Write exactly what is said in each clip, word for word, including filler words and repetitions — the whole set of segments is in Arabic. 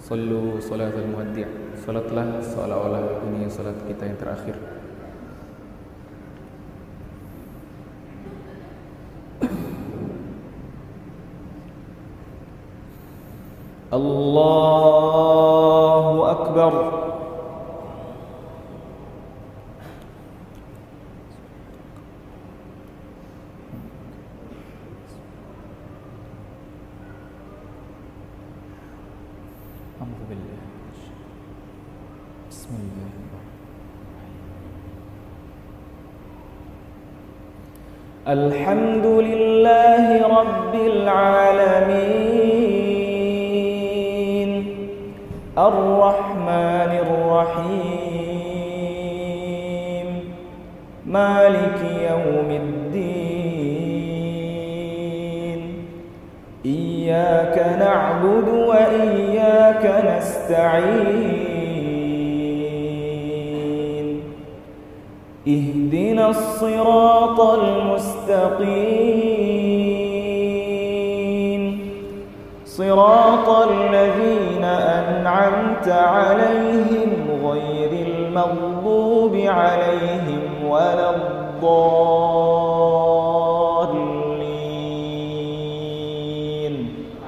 Sallu salatul muwaddi'. Salatlah seolah-olah ini salat kita yang terakhir. Allahu Akbar. Alhamdulillahi Rabbil Alamin, Ar-Rahmanir Rahim, Maliki Yawmiddin. Iyyaka na'budu wa iyyaka nasta'in. اهدنا الصراط المستقيم صراط الذين أنعمت عليهم غير المغضوب عليهم ولا الضالين.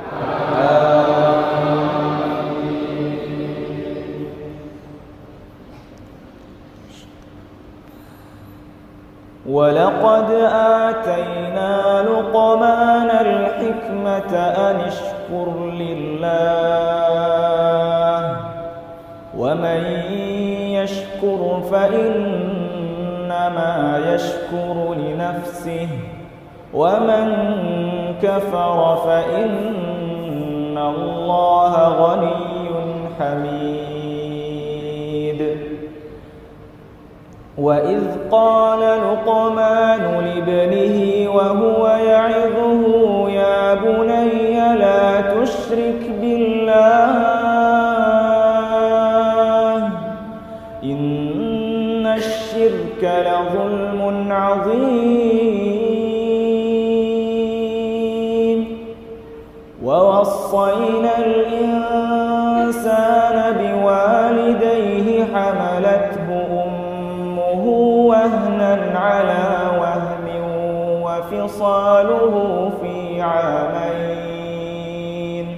ولقد آتينا لقمان الحكمة أن اشكر لله ومن يشكر فإنما يشكر لنفسه ومن كفر فإن الله غني حميد. وإذ قال لقمان لابنه وهو يعظه يا بني لا تشرك بالله إن الشرك لظلم عظيم. ووصينا الإنسان بوالديه حملته وهنا على وهن وفصاله في عامين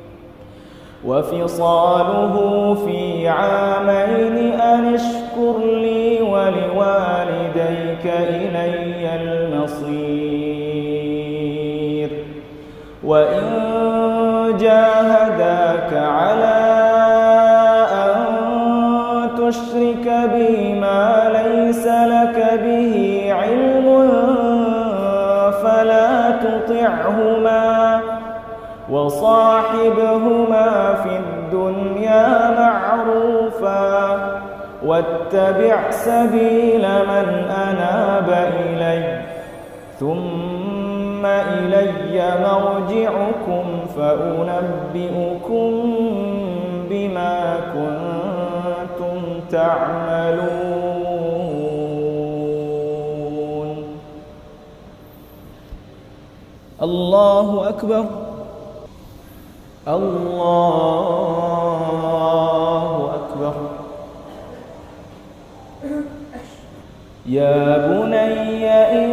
وفصاله في عامين أن اشكر لي ولوالديك إلي المصير. وإن جاهداك على أن تشرك بي ما ليس لك به علم فلا تطعهما وصاحبهما في الدنيا معروفا واتبع سبيل من أناب إلي ثم إلي مرجعكم فأنبئكم بما كنتم تعملون. الله أكبر. الله أكبر. يا بني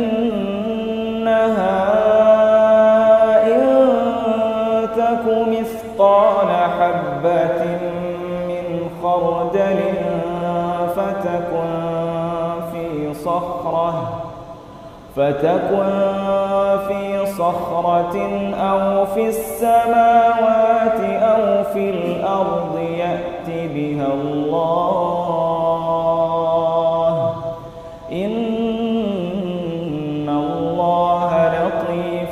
إنها إن تك مثقال حبة من خردل فتكن في صخرة فتكن في صخرة أو في السماوات أو في الأرض يأت بها الله إن الله لطيف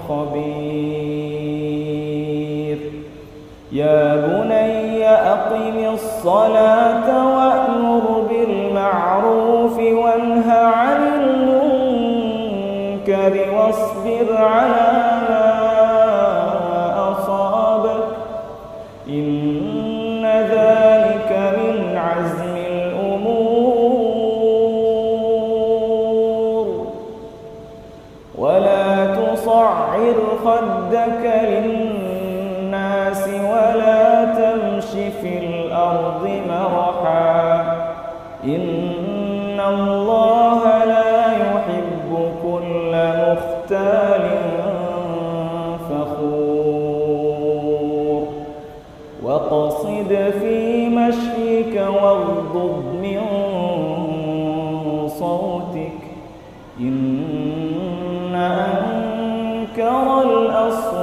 خبير. يا بني أقم الصلاة وأمر بالمعروف وانه عن المنكر واصبر على ما أصابك إن ذلك من عزم الأمور. ولا تصعر خدك للناس ولا تمش الأرض مرحا إن الله لا يحب كل مختال فخور واقصد في مشيك واغضض من صوتك إن أنكر الأصوات